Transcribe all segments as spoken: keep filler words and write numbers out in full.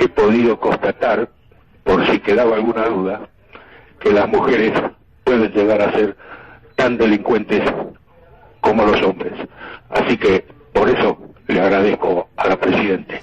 he podido constatar, por si quedaba alguna duda, que las mujeres pueden llegar a ser tan delincuentes como los hombres. Así que por eso le agradezco a la Presidente.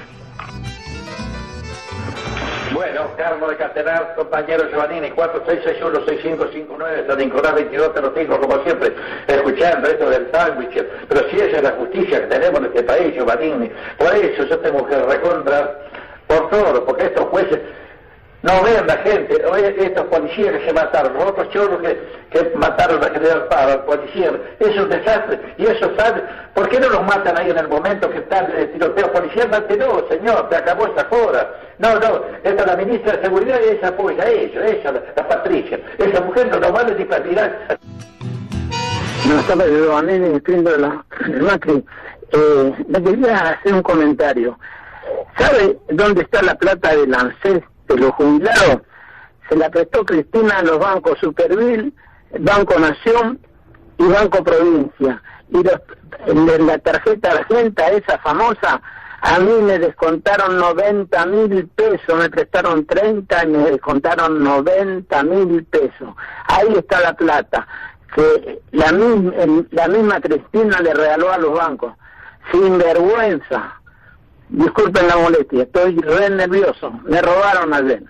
Bueno, Carlos de Castelar, compañero Giovannini, cuatro seis seis uno seis cinco cinco nueve, San Nicolás veintidós te lo tengo como siempre, escuchando esto del sándwich, pero si esa es la justicia que tenemos en este país, Giovannini, por eso yo tengo que recontrar por todo, porque estos jueces no vean la gente, oye, estos policías que se mataron, los otros chorros que, que mataron a General Pava, al policía, es un desastre, y eso sabe, ¿por qué no los matan ahí en el momento que está el tiroteo policial? No, señor, se acabó esa joda. No, no, esta es la ministra de Seguridad y esa apoya a ellos, esa, la, la Patricia, esa mujer no nos vale ni para mirar. Buenas tardes, Giovannini, escribiendo la Macri. Eh, le quería hacer un comentario. ¿Sabe dónde está la plata del ANSES de los jubilados? Se la prestó Cristina a los bancos Supervil, Banco Nación y Banco Provincia. Y los, en la tarjeta Argenta, esa famosa, a mí me descontaron noventa mil pesos, me prestaron treinta y me descontaron noventa mil pesos. Ahí está la plata que la misma, la misma Cristina le regaló a los bancos. Sin vergüenza. Disculpen la molestia, estoy re nervioso. Me robaron ayer.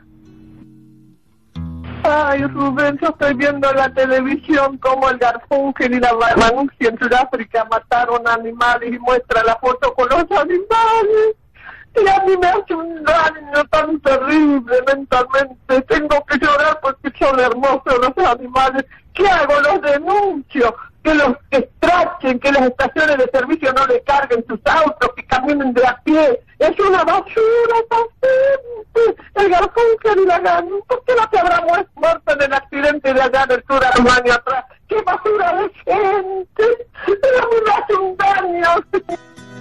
Ay, Rubén, yo estoy viendo en la televisión cómo el Garfunkel y la Manucci en Sudáfrica mataron animales y muestra la foto con los animales. Y a mí me hace un daño tan terrible mentalmente. Tengo que llorar porque son hermosos los animales. ¿Qué hago? Los denuncio. Que los extrachen, que las estaciones de servicio no le carguen sus autos, que caminen de a pie. Es una basura paciente. El Garfunkel y la Ganu, ¿por qué no se habrá muerto en el accidente de allá del sur Alemania atrás? ¡Qué basura de gente! Pero a mí me hace un daño.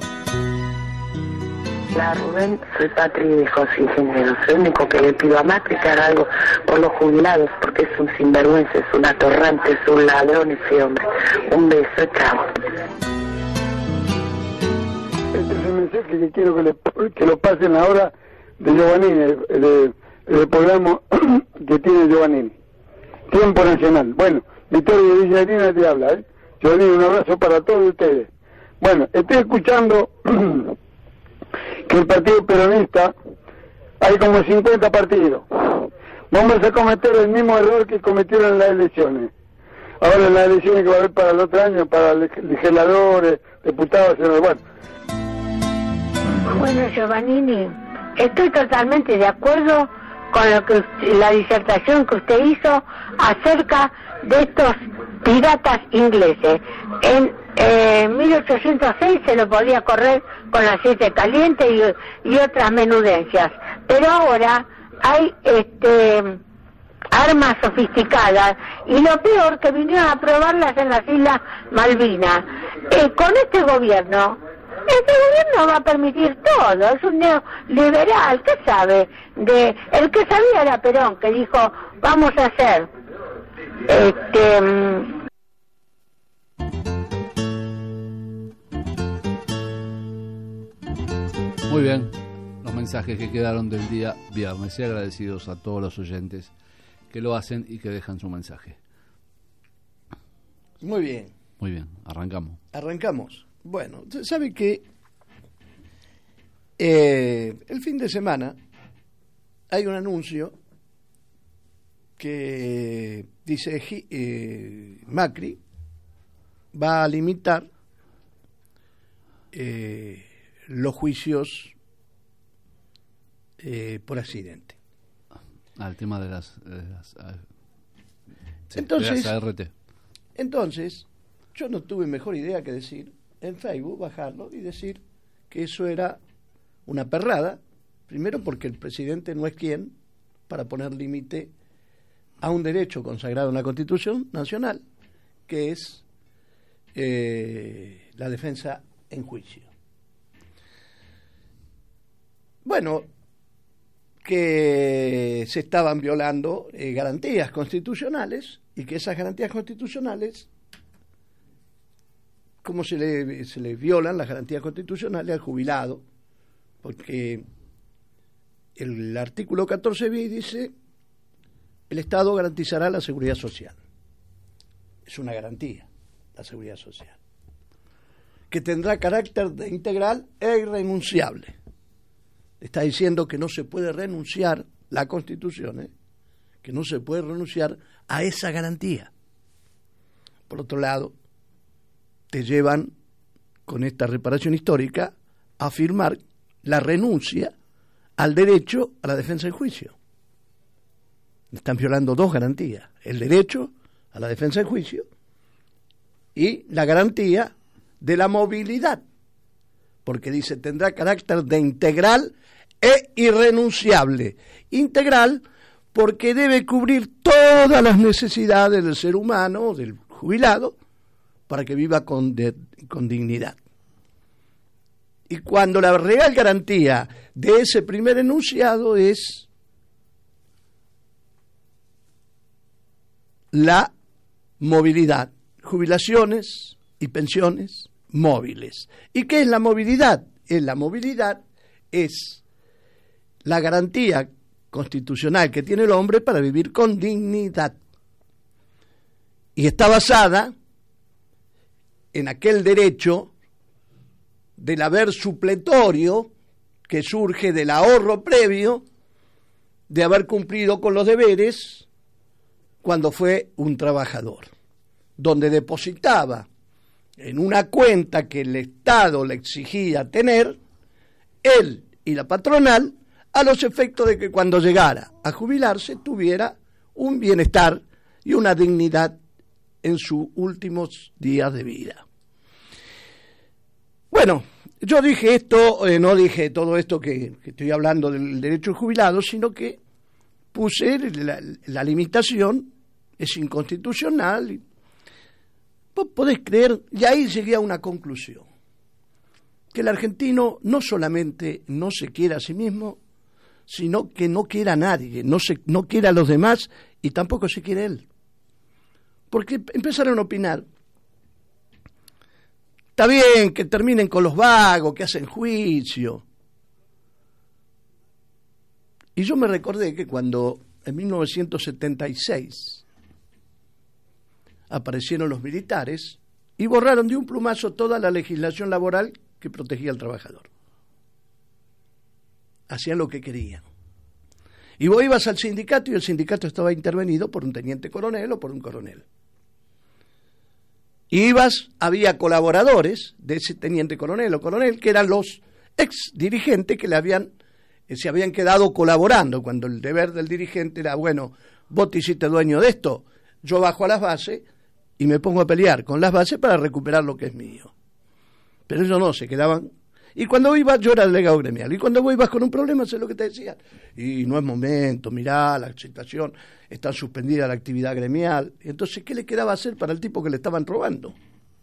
Hola Rubén, soy Patri de José Ingeniero. Lo único que le pido a Macri que haga algo por los jubilados, porque es un sinvergüenza, es un atorrante, es un ladrón ese hombre. Un beso, chao. Este es el mensaje que quiero que, le, que lo pasen ahora de Giovannini, del de programa que tiene Giovannini. Tiempo Nacional. Bueno, Vittorio de Villarina te habla, ¿eh? Giovannini, un abrazo para todos ustedes. Bueno, estoy escuchando que el Partido Peronista, hay como cincuenta partidos. Vamos a cometer el mismo error que cometieron en las elecciones. Ahora en las elecciones que va a haber para el otro año, para legisladores, diputados, senadores, bueno. Bueno, Giovannini, estoy totalmente de acuerdo con lo que usted, la disertación que usted hizo acerca de estos piratas ingleses. En eh, mil ochocientos seis se lo podía correr con aceite caliente y, y otras menudencias, pero ahora hay este armas sofisticadas y lo peor que vinieron a probarlas en las Islas Malvinas. Eh, con este gobierno, este gobierno va a permitir todo, es un neoliberal, ¿qué sabe? De, el que sabía era Perón, que dijo, vamos a hacer este Muy bien, los mensajes que quedaron del día viernes y agradecidos a todos los oyentes que lo hacen y que dejan su mensaje. Muy bien. Muy bien, arrancamos. Arrancamos. Bueno, ¿sabe qué? Eh, el fin de semana hay un anuncio que dice eh, Macri va a limitar eh, los juicios eh, por accidente. Ah, el tema de las, de las, ah, sí, entonces, de las A R T. Entonces, yo no tuve mejor idea que decir en Facebook, bajarlo y decir que eso era una perrada, primero porque el presidente no es quien para poner límite a un derecho consagrado en la Constitución Nacional, que es eh, la defensa en juicio. Bueno, que se estaban violando eh, garantías constitucionales y que esas garantías constitucionales, como se le, se le violan las garantías constitucionales al jubilado, porque el artículo catorce bis dice, el Estado garantizará la seguridad social. Es una garantía, la seguridad social, que tendrá carácter de integral e irrenunciable. Está diciendo que no se puede renunciar, la Constitución, ¿eh? que no se puede renunciar a esa garantía. Por otro lado, te llevan con esta reparación histórica a afirmar la renuncia al derecho a la defensa en juicio. Están violando dos garantías, el derecho a la defensa en juicio y la garantía de la movilidad, porque dice tendrá carácter de integral e irrenunciable. Integral porque debe cubrir todas las necesidades del ser humano, del jubilado, para que viva con, de, con dignidad. Y cuando la real garantía de ese primer enunciado es la movilidad, jubilaciones y pensiones móviles. ¿Y qué es la movilidad? Es la movilidad es la garantía constitucional que tiene el hombre para vivir con dignidad. Y está basada en aquel derecho del haber supletorio que surge del ahorro previo de haber cumplido con los deberes cuando fue un trabajador, donde depositaba en una cuenta que el Estado le exigía tener, él y la patronal, a los efectos de que cuando llegara a jubilarse tuviera un bienestar y una dignidad en sus últimos días de vida. Bueno, yo dije esto, eh, no dije todo esto que, que estoy hablando del derecho jubilado, sino que puse la, la limitación, es inconstitucional. Y vos podés creer, y ahí llegué a una conclusión, que el argentino no solamente no se quiere a sí mismo, sino que no quiere a nadie, no, se, no quiere a los demás y tampoco se quiere él. Porque empezaron a opinar, está bien que terminen con los vagos, que hacen juicio. Y yo me recordé que cuando en mil novecientos setenta y seis aparecieron los militares y borraron de un plumazo toda la legislación laboral que protegía al trabajador. Hacían lo que querían. Y vos ibas al sindicato y el sindicato estaba intervenido por un teniente coronel o por un coronel. Y ibas, había colaboradores de ese teniente coronel o coronel que eran los ex dirigentes que le habían, eh, se habían quedado colaborando, cuando el deber del dirigente era, bueno, vos te hiciste dueño de esto, yo bajo a las bases y me pongo a pelear con las bases para recuperar lo que es mío. Pero ellos no, se quedaban. Y cuando ibas, yo era delegado gremial, y cuando vos ibas con un problema, sé lo que te decían. Y no es momento, mirá, la situación, está suspendida la actividad gremial. Y entonces, ¿qué le quedaba hacer para el tipo que le estaban robando?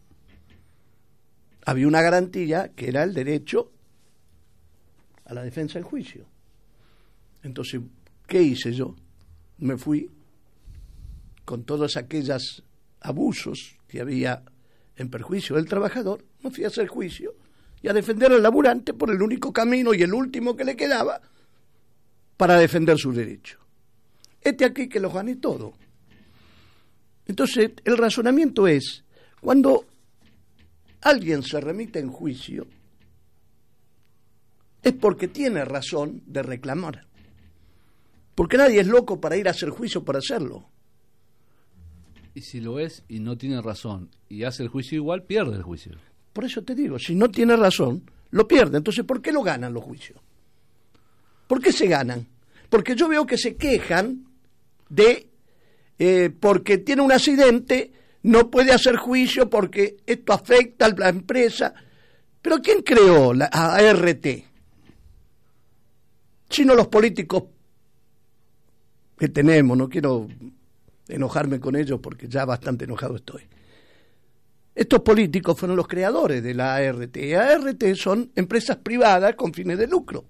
Había una garantía que era el derecho a la defensa en juicio. Entonces, ¿qué hice yo? Me fui con todos aquellos abusos que había en perjuicio del trabajador, me fui a hacer juicio y a defender al laburante por el único camino y el último que le quedaba para defender su derecho. Este aquí que lo gané todo. Entonces, el razonamiento es, cuando alguien se remite en juicio, es porque tiene razón de reclamar. Porque nadie es loco para ir a hacer juicio por hacerlo. Y si lo es y no tiene razón y hace el juicio igual, pierde el juicio. Por eso te digo, si no tiene razón, lo pierde. Entonces, ¿por qué lo ganan los juicios? ¿Por qué se ganan? Porque yo veo que se quejan de, eh, porque tiene un accidente, no puede hacer juicio porque esto afecta a la empresa. ¿Pero quién creó la A R T? Sino los políticos que tenemos, no quiero enojarme con ellos porque ya bastante enojado estoy. Estos políticos fueron los creadores de la A R T. A R T son empresas privadas con fines de lucro.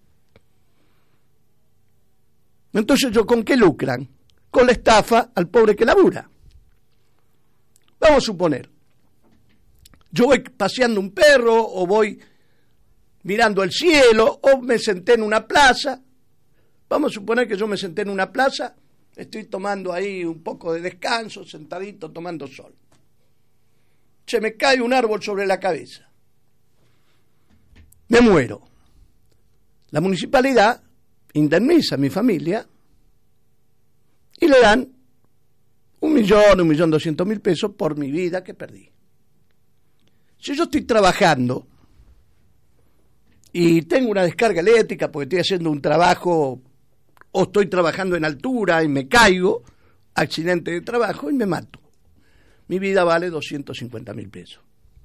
Entonces, ¿yo con qué lucran? Con la estafa al pobre que labura. Vamos a suponer, yo voy paseando un perro, o voy mirando el cielo, o me senté en una plaza, Vamos a suponer que yo me senté en una plaza, estoy tomando ahí un poco de descanso, sentadito, tomando sol. Se me cae un árbol sobre la cabeza. Me muero. La municipalidad indemniza a mi familia y le dan un millón, un millón doscientos mil pesos por mi vida que perdí. Si yo estoy trabajando y tengo una descarga eléctrica porque estoy haciendo un trabajo o estoy trabajando en altura y me caigo, accidente de trabajo y me mato, mi vida vale doscientos cincuenta mil pesos.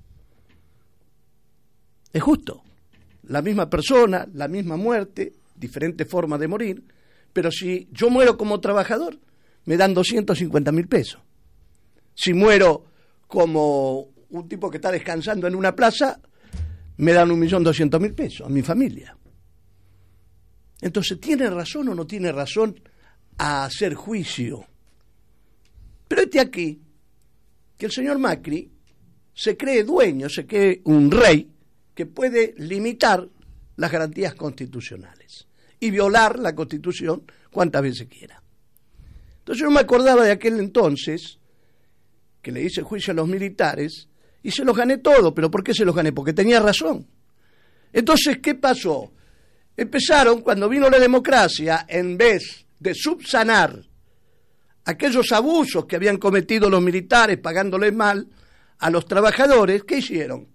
Es justo. La misma persona, la misma muerte, diferentes formas de morir, pero si yo muero como trabajador, me dan doscientos cincuenta mil pesos. Si muero como un tipo que está descansando en una plaza, me dan un millón doscientos mil pesos a mi familia. Entonces, ¿tiene razón o no tiene razón a hacer juicio? Pero este aquí, que el señor Macri se cree dueño, se cree un rey, que puede limitar las garantías constitucionales y violar la Constitución cuantas veces quiera. Entonces yo me acordaba de aquel entonces que le hice juicio a los militares y se los gané todo. ¿Pero por qué se los gané? Porque tenía razón. Entonces, ¿qué pasó? Empezaron, cuando vino la democracia, en vez de subsanar aquellos abusos que habían cometido los militares pagándoles mal a los trabajadores, ¿qué hicieron?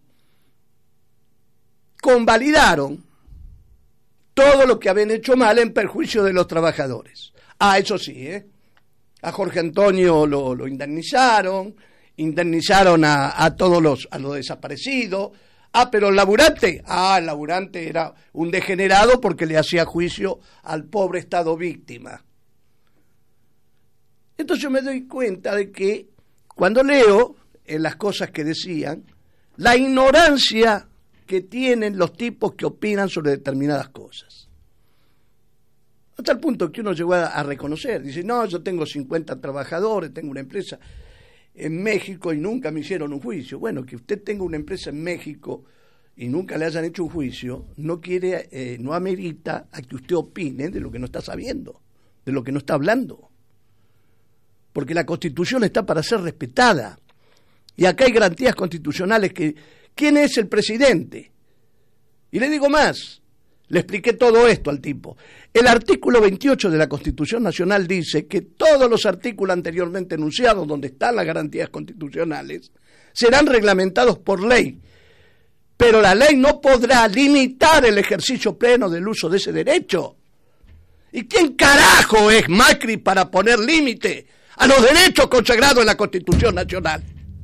Convalidaron todo lo que habían hecho mal en perjuicio de los trabajadores. Ah, eso sí, ¿eh? A Jorge Antonio lo, lo indemnizaron, indemnizaron a, a todos los, a los desaparecidos. Ah, pero el laburante, ah, el laburante era un degenerado porque le hacía juicio al pobre Estado víctima. Entonces yo me doy cuenta de que cuando leo en las cosas que decían, la ignorancia que tienen los tipos que opinan sobre determinadas cosas. Hasta el punto que uno llegó a, a reconocer, dice, no, yo tengo cincuenta trabajadores, tengo una empresa en México y nunca me hicieron un juicio. Bueno, que usted tenga una empresa en México y nunca le hayan hecho un juicio, no quiere, eh, no amerita a que usted opine de lo que no está sabiendo, de lo que no está hablando. Porque la Constitución está para ser respetada. Y acá hay garantías constitucionales que... ¿Quién es el presidente? Y le digo más, le expliqué todo esto al tipo. El artículo veintiocho de la Constitución Nacional dice que todos los artículos anteriormente enunciados, donde están las garantías constitucionales, serán reglamentados por ley. Pero la ley no podrá limitar el ejercicio pleno del uso de ese derecho. ¿Y quién carajo es Macri para poner límite a los derechos consagrados en la Constitución Nacional?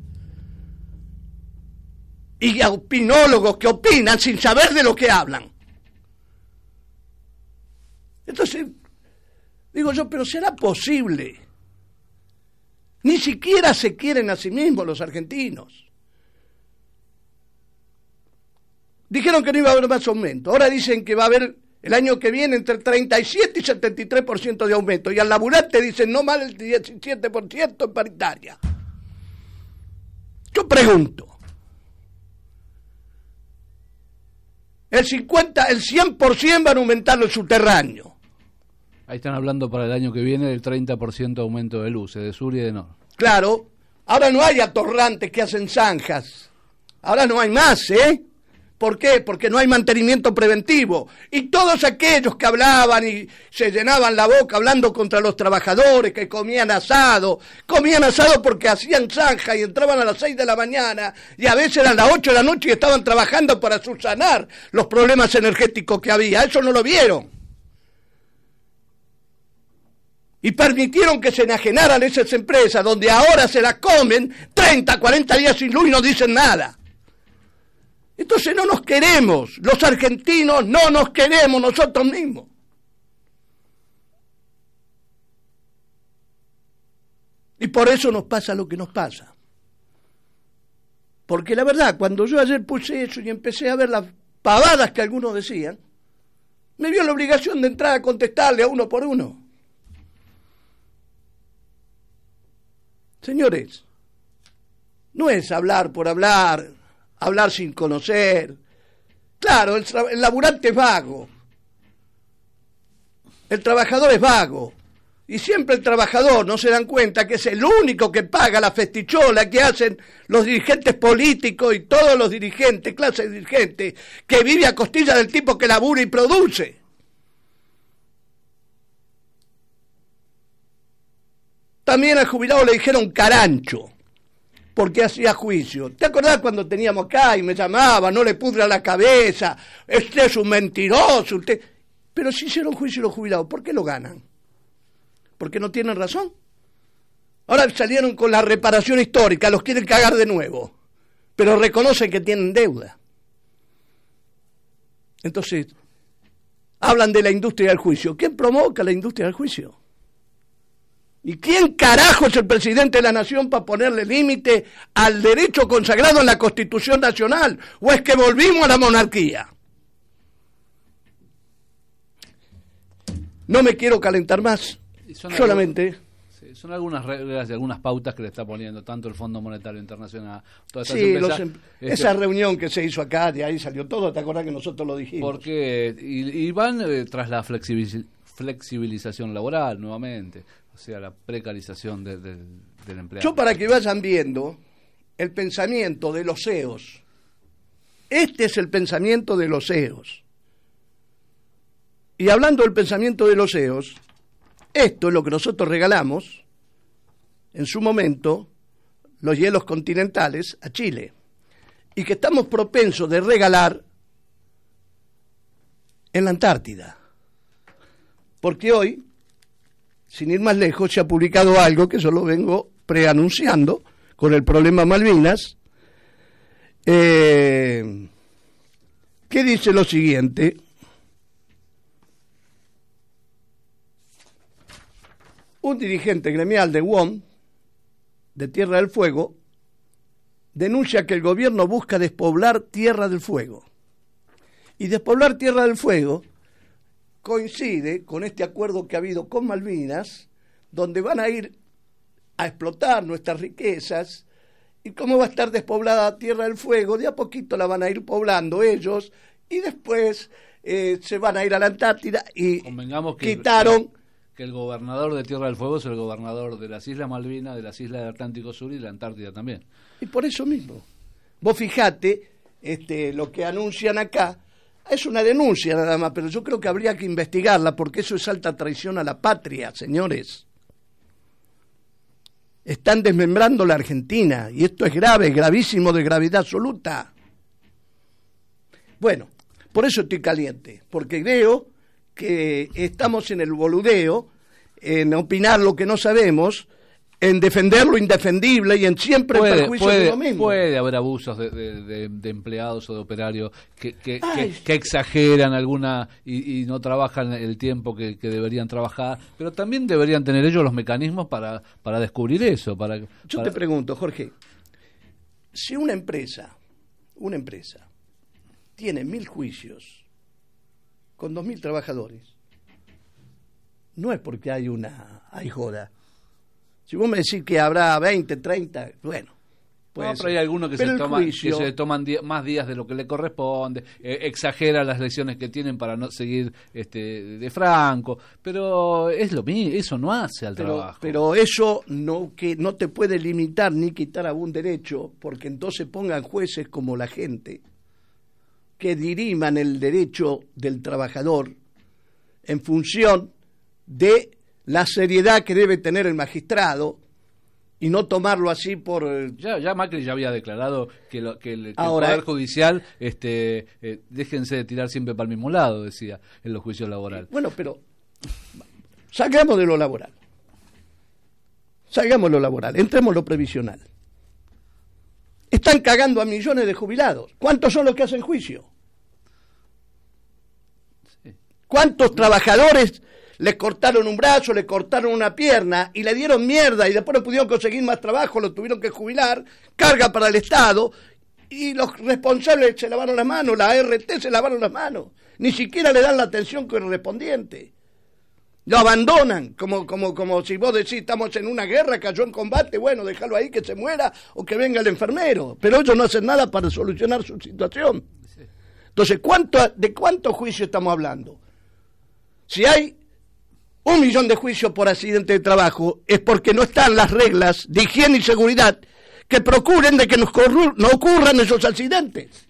Y a opinólogos que opinan sin saber de lo que hablan. Entonces, digo yo, pero ¿será posible? Ni siquiera se quieren a sí mismos los argentinos. Dijeron que no iba a haber más aumento. Ahora dicen que va a haber el año que viene entre el treinta y siete y setenta y tres por ciento de aumento. Y al laburante dicen no más el diecisiete por ciento en paritaria. Yo pregunto. El cincuenta, el cien por ciento van a aumentar los subterráneos. Ahí están hablando para el año que viene del treinta por ciento de aumento de luces, de sur y de norte. Claro, ahora no hay atorrantes que hacen zanjas. Ahora no hay más, ¿eh? ¿Por qué? Porque no hay mantenimiento preventivo. Y todos aquellos que hablaban y se llenaban la boca hablando contra los trabajadores, que comían asado, comían asado porque hacían zanja y entraban a las seis de la mañana y a veces eran las ocho de la noche y estaban trabajando para subsanar los problemas energéticos que había. Eso no lo vieron. Y permitieron que se enajenaran esas empresas donde ahora se las comen treinta, cuarenta días sin luz y no dicen nada. Entonces no nos queremos, los argentinos no nos queremos nosotros mismos. Y por eso nos pasa lo que nos pasa. Porque la verdad, cuando yo ayer puse eso y empecé a ver las pavadas que algunos decían, me vio la obligación de entrar a contestarle a uno por uno. Señores, no es hablar por hablar, hablar sin conocer. Claro, el, el laburante es vago. el trabajador es vago. Y siempre el trabajador no se dan cuenta que es el único que paga la festichola que hacen los dirigentes políticos y todos los dirigentes, clase dirigentes, que vive a costilla del tipo que labura y produce. También al jubilado le dijeron carancho, porque hacía juicio. ¿Te acordás cuando teníamos acá y me llamaba, no le pudra la cabeza, este es un mentiroso, usted... Pero si hicieron juicio los jubilados, ¿por qué lo ganan? Porque no tienen razón. Ahora salieron con la reparación histórica, los quieren cagar de nuevo, pero reconocen que tienen deuda. Entonces, hablan de la industria del juicio. ¿Quién provoca la industria del juicio? ¿Y quién carajo es el presidente de la nación para ponerle límite al derecho consagrado en la Constitución Nacional? ¿O es que volvimos a la monarquía? No me quiero calentar más. Solamente algunos, sí, son algunas reglas y algunas pautas que le está poniendo tanto el Fondo Monetario Internacional. Todas sí, empresas, los, este, esa reunión que se hizo acá, de ahí salió todo. ¿Te acuerdas que nosotros lo dijimos? Porque y, y van eh, tras la flexibiliz, flexibilización laboral nuevamente, o sea, la precarización de, de, del empleado. Yo, para que vayan viendo el pensamiento de los C E Os, este es el pensamiento de los C E Os. Y hablando del pensamiento de los C E Os, esto es lo que nosotros regalamos en su momento, los hielos continentales, a Chile, y que estamos propensos de regalar en la Antártida. Porque hoy, sin ir más lejos, se ha publicado algo que yo lo vengo preanunciando con el problema Malvinas, eh, que dice lo siguiente: un dirigente gremial de W O M, de Tierra del Fuego, denuncia que el gobierno busca despoblar Tierra del Fuego. Y despoblar Tierra del Fuego coincide con este acuerdo que ha habido con Malvinas, donde van a ir a explotar nuestras riquezas. ¿Y cómo va a estar despoblada Tierra del Fuego? De a poquito la van a ir poblando ellos, y después eh, se van a ir a la Antártida, y Convengamos que quitaron... que el gobernador de Tierra del Fuego es el gobernador de las Islas Malvinas, de las Islas del Atlántico Sur y de la Antártida también. Y por eso mismo, vos fijate, este, lo que anuncian acá es una denuncia nada más, pero yo creo que habría que investigarla, porque eso es alta traición a la patria, señores. Están desmembrando la Argentina, y esto es grave, gravísimo, de gravedad absoluta. Bueno, por eso estoy caliente, porque veo que estamos en el boludeo, en opinar lo que no sabemos, en defender lo indefendible y en siempre puede, el perjuicio puede, de lo mismo. Puede haber abusos de, de, de, de empleados o de operarios que, que, que, que exageran alguna y, y no trabajan el tiempo que, que deberían trabajar, pero también deberían tener ellos los mecanismos para, para descubrir eso. Para, Yo para... te pregunto, Jorge, si una empresa, una empresa tiene mil juicios con dos mil trabajadores, no es porque hay una hay joda. Si vos me decís que habrá veinte, treinta, bueno, puede no, ser. pero hay algunos que, pero se toman, juicio... que se toman di- más días de lo que le corresponde, eh, exageran las lesiones que tienen para no seguir este, de franco, pero es lo mismo, eso no hace al pero, trabajo. Pero eso no, que no te puede limitar ni quitar algún derecho, porque entonces pongan jueces como la gente que diriman el derecho del trabajador en función de la seriedad que debe tener el magistrado, y no tomarlo así por... Ya, ya Macri ya había declarado que, lo, que, el, que Ahora, el Poder Judicial, este, eh, déjense de tirar siempre para el mismo lado, decía, en los juicios laborales. Bueno, pero salgamos de lo laboral. Salgamos de lo laboral, entremos en lo previsional. Están cagando a millones de jubilados. ¿Cuántos son los que hacen juicio? Sí. ¿Cuántos trabajadores le cortaron un brazo, le cortaron una pierna y le dieron mierda y después no pudieron conseguir más trabajo, lo tuvieron que jubilar, carga para el Estado, y los responsables se lavaron las manos, la A R T se lavaron las manos, ni siquiera le dan la atención correspondiente? Lo abandonan, como, como, como si vos decís, estamos en una guerra, cayó en combate, bueno, déjalo ahí que se muera o que venga el enfermero, pero ellos no hacen nada para solucionar su situación. Entonces, ¿cuánto, ¿de cuántos juicios estamos hablando? Si hay un millón de juicios por accidente de trabajo es porque no están las reglas de higiene y seguridad que procuren de que nos corru- no ocurran esos accidentes.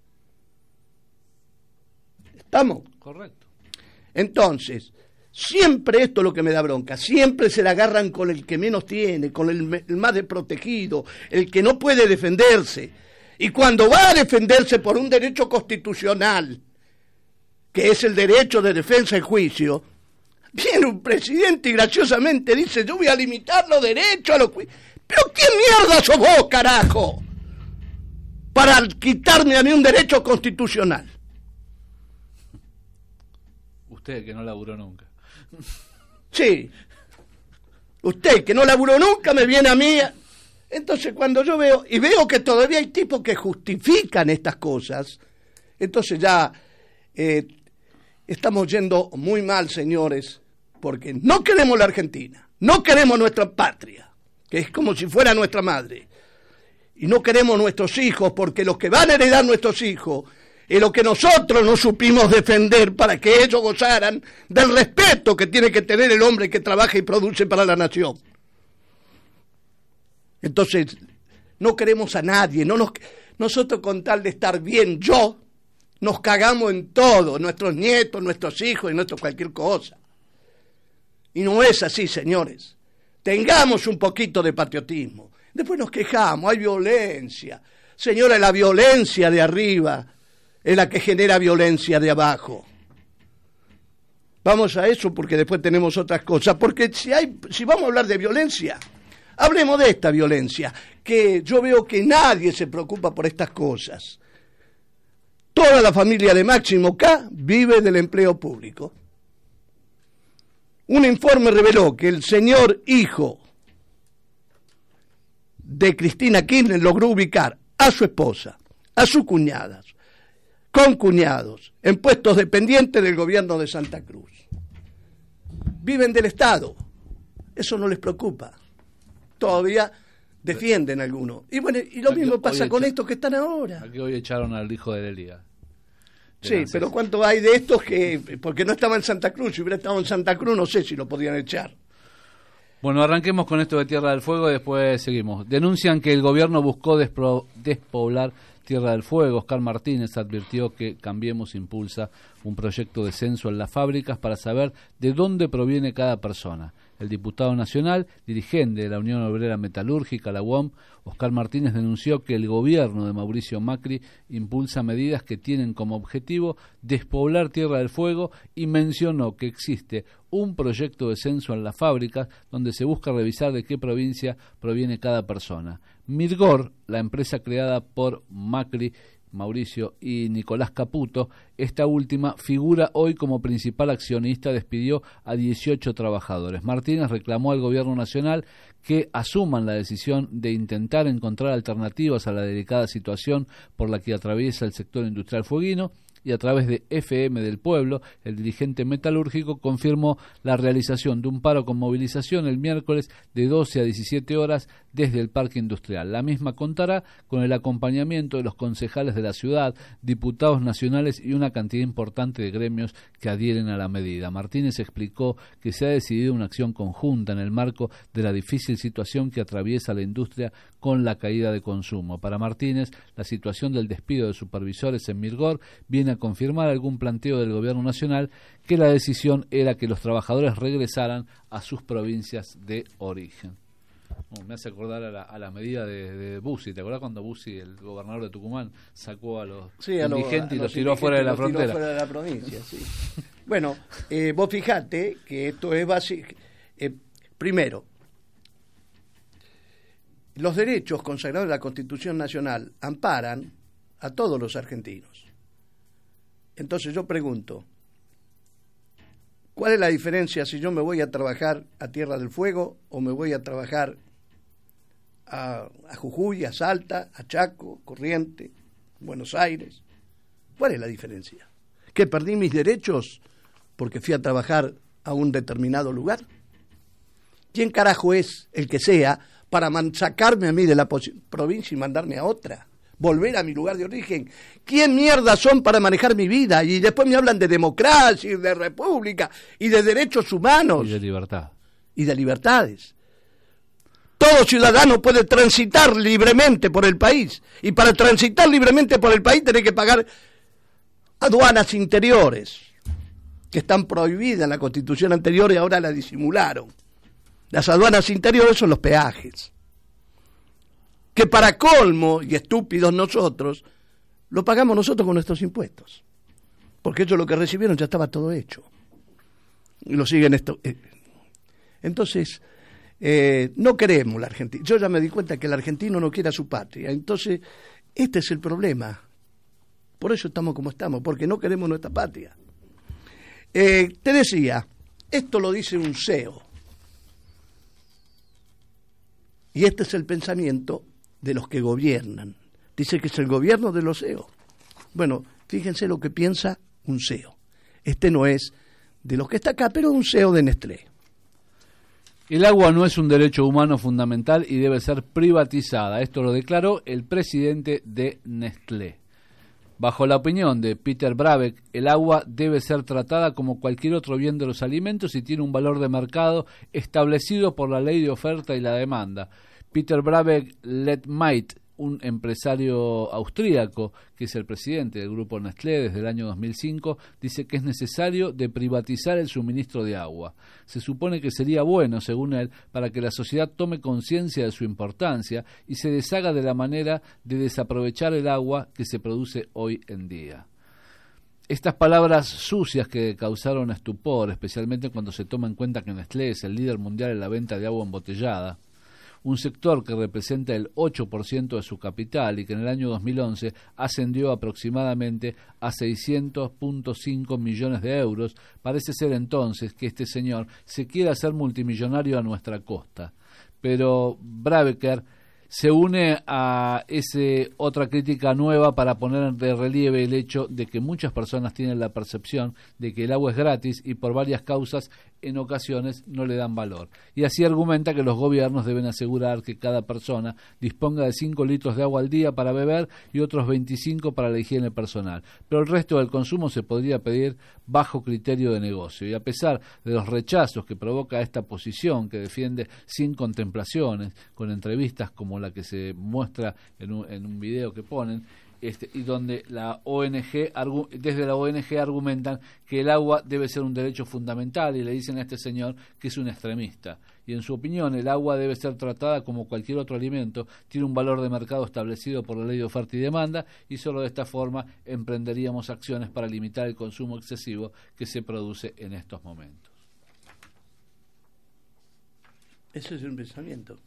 ¿Estamos? Correcto. Entonces, siempre esto es lo que me da bronca, siempre se la agarran con el que menos tiene, con el, me- el más desprotegido, el que no puede defenderse. Y cuando va a defenderse por un derecho constitucional, que es el derecho de defensa y juicio, viene un presidente y graciosamente dice, yo voy a limitar los derechos a los juicios. ¿Pero qué mierda sos vos, carajo? Para quitarme a mí un derecho constitucional. Usted que no laburó nunca. Sí. Usted que no laburó nunca me viene a mí. Entonces cuando yo veo, y veo que todavía hay tipos que justifican estas cosas, entonces ya eh, estamos yendo muy mal, señores, porque no queremos la Argentina, no queremos nuestra patria, que es como si fuera nuestra madre, y no queremos nuestros hijos, porque los que van a heredar nuestros hijos es lo que nosotros no supimos defender para que ellos gozaran del respeto que tiene que tener el hombre que trabaja y produce para la nación. Entonces, no queremos a nadie, no nos, nosotros con tal de estar bien yo, nos cagamos en todo, nuestros nietos, nuestros hijos y nuestro cualquier cosa. Y no es así, señores. Tengamos un poquito de patriotismo. Después nos quejamos, hay violencia. Señora, la violencia de arriba es la que genera violencia de abajo. Vamos a eso porque después tenemos otras cosas. Porque si hay, si vamos a hablar de violencia, hablemos de esta violencia, que yo veo que nadie se preocupa por estas cosas. Toda la familia de Máximo K vive del empleo público. Un informe reveló que el señor hijo de Cristina Kirchner logró ubicar a su esposa, a sus cuñadas, con cuñados, en puestos dependientes del gobierno de Santa Cruz. Viven del Estado. Eso no les preocupa. Todavía defienden algunos. Y bueno, y lo mismo pasa con estos que están ahora. Aquí hoy echaron al hijo de Delia. Sí, pero ¿cuánto hay de estos que, porque no estaba en Santa Cruz, si hubiera estado en Santa Cruz no sé si lo podían echar? Bueno, arranquemos con esto de Tierra del Fuego y después seguimos. Denuncian que el gobierno buscó despro, despoblar Tierra del Fuego. Oscar Martínez advirtió que Cambiemos impulsa un proyecto de censo en las fábricas para saber de dónde proviene cada persona. El diputado nacional, dirigente de la Unión Obrera Metalúrgica, la U O M, Oscar Martínez, denunció que el gobierno de Mauricio Macri impulsa medidas que tienen como objetivo despoblar Tierra del Fuego y mencionó que existe un proyecto de censo en las fábricas donde se busca revisar de qué provincia proviene cada persona. Mirgor, la empresa creada por Macri, Mauricio y Nicolás Caputo, esta última figura hoy como principal accionista, despidió a dieciocho trabajadores. Martínez reclamó al gobierno nacional que asuman la decisión de intentar encontrar alternativas a la delicada situación por la que atraviesa el sector industrial fueguino, y a través de F M del Pueblo, el dirigente metalúrgico confirmó la realización de un paro con movilización el miércoles de doce a diecisiete horas desde el Parque Industrial. La misma contará con el acompañamiento de los concejales de la ciudad, diputados nacionales y una cantidad importante de gremios que adhieren a la medida. Martínez explicó que se ha decidido una acción conjunta en el marco de la difícil situación que atraviesa la industria con la caída de consumo. Para Martínez, la situación del despido de supervisores en Mirgor viene a confirmar algún planteo del gobierno nacional que la decisión era que los trabajadores regresaran a sus provincias de origen. Oh, me hace acordar a la, a la medida de, de Bussi. ¿Te acuerdas cuando Bussi, el gobernador de Tucumán, sacó a los sí, a indigentes lo, y los tiró fuera de la frontera? Fuera de la provincia, sí. Bueno, eh, vos fijate que esto es básico. Eh, primero, los derechos consagrados en la Constitución Nacional amparan a todos los argentinos. Entonces yo pregunto, ¿cuál es la diferencia si yo me voy a trabajar a Tierra del Fuego o me voy a trabajar a, a Jujuy, a Salta, a Chaco, Corrientes, Buenos Aires? ¿Cuál es la diferencia? ¿Que perdí mis derechos porque fui a trabajar a un determinado lugar? ¿Quién carajo es el que sea para man- sacarme a mí de la provincia y mandarme a otra? volver a mi lugar de origen. ¿Quién mierda son para manejar mi vida? Y después me hablan de democracia y de república y de derechos humanos. Y de libertad. Y de libertades. Todo ciudadano puede transitar libremente por el país. Y para transitar libremente por el país tenés que pagar aduanas interiores, que están prohibidas en la Constitución anterior y ahora la disimularon. Las aduanas interiores son los peajes, que para colmo, y estúpidos nosotros, lo pagamos nosotros con nuestros impuestos, porque ellos lo que recibieron ya estaba todo hecho, y lo siguen esto. Entonces, eh, no queremos la Argentina. Yo ya me di cuenta que el argentino no quiere a su patria, entonces este es el problema. Por eso estamos como estamos, porque no queremos nuestra patria. Eh, te decía, esto lo dice un C E O. Y este es el pensamiento de los que gobiernan. Dice que es el gobierno de los C E O. Bueno, fíjense lo que piensa un C E O. Este no es de los que está acá, pero un C E O de Nestlé. El agua no es un derecho humano fundamental y debe ser privatizada. Esto lo declaró el presidente de Nestlé. Bajo la opinión de Peter Brabeck, el agua debe ser tratada como cualquier otro bien de los alimentos y tiene un valor de mercado establecido por la ley de oferta y la demanda. Peter Brabeck-Letmaitre, un empresario austríaco que es el presidente del grupo Nestlé desde el año dos mil cinco, dice que es necesario de privatizar el suministro de agua. Se supone que sería bueno, según él, para que la sociedad tome conciencia de su importancia y se deshaga de la manera de desaprovechar el agua que se produce hoy en día. Estas palabras sucias que causaron estupor, especialmente cuando se toma en cuenta que Nestlé es el líder mundial en la venta de agua embotellada, un sector que representa el ocho por ciento de su capital y que en el año dos mil once ascendió aproximadamente a seiscientos punto cinco millones de euros, parece ser entonces que este señor se quiere hacer multimillonario a nuestra costa. Pero Brabecker se une a esa otra crítica nueva para poner de relieve el hecho de que muchas personas tienen la percepción de que el agua es gratis y por varias causas en ocasiones no le dan valor. Y así argumenta que los gobiernos deben asegurar que cada persona disponga de cinco litros de agua al día para beber y otros veinticinco para la higiene personal. Pero el resto del consumo se podría pedir bajo criterio de negocio. Y a pesar de los rechazos que provoca esta posición que defiende sin contemplaciones, con entrevistas como la que se muestra en un, en un video que ponen, Este, y donde la O N G desde la O N G argumentan que el agua debe ser un derecho fundamental y le dicen a este señor que es un extremista. Y en su opinión el agua debe ser tratada como cualquier otro alimento, tiene un valor de mercado establecido por la ley de oferta y demanda y solo de esta forma emprenderíamos acciones para limitar el consumo excesivo que se produce en estos momentos. Ese es un pensamiento.